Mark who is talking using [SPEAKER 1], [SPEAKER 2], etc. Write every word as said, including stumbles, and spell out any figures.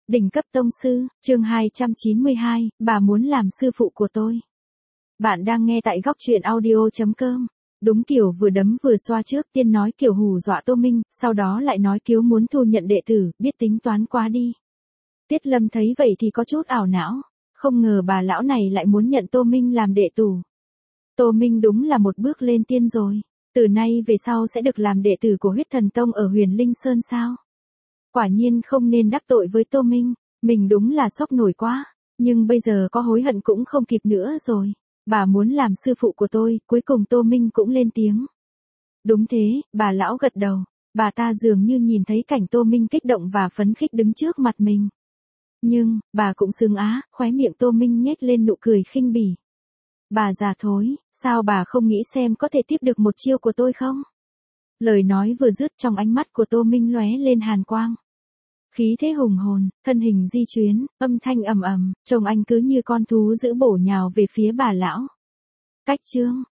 [SPEAKER 1] Đỉnh cấp tông sư, chương hai trăm chín mươi hai, bà muốn làm sư phụ của tôi. Bạn đang nghe tại góc truyện audio chấm com. Đúng kiểu vừa đấm vừa xoa, trước tiên nói kiểu hù dọa Tô Minh, sau đó lại nói Kiếu muốn thu nhận đệ tử, biết tính toán quá đi. Tiết Lâm thấy vậy thì có chút ảo não, không ngờ bà lão này lại muốn nhận Tô Minh làm đệ tử. Tô Minh đúng là một bước lên tiên rồi, từ nay về sau sẽ được làm đệ tử của Huyết Thần Tông ở Huyền Linh Sơn sao? Quả nhiên không nên đắc tội với Tô Minh, mình đúng là sốc nổi quá, nhưng bây giờ có hối hận cũng không kịp nữa rồi. Bà muốn làm sư phụ của tôi, cuối cùng Tô Minh cũng lên tiếng. Đúng thế, bà lão gật đầu, bà ta dường như nhìn thấy cảnh Tô Minh kích động và phấn khích đứng trước mặt mình. Nhưng, bà cũng sướng á, khóe miệng Tô Minh nhếch lên nụ cười khinh bỉ. Bà già thối, sao bà không nghĩ xem có thể tiếp được một chiêu của tôi không? Lời nói vừa dứt, trong ánh mắt của Tô Minh lóe lên hàn quang. Khí thế hùng hồn, thân hình di chuyển, âm thanh ầm ầm, trông anh cứ như con thú dữ bổ nhào về phía bà lão. Cách chương,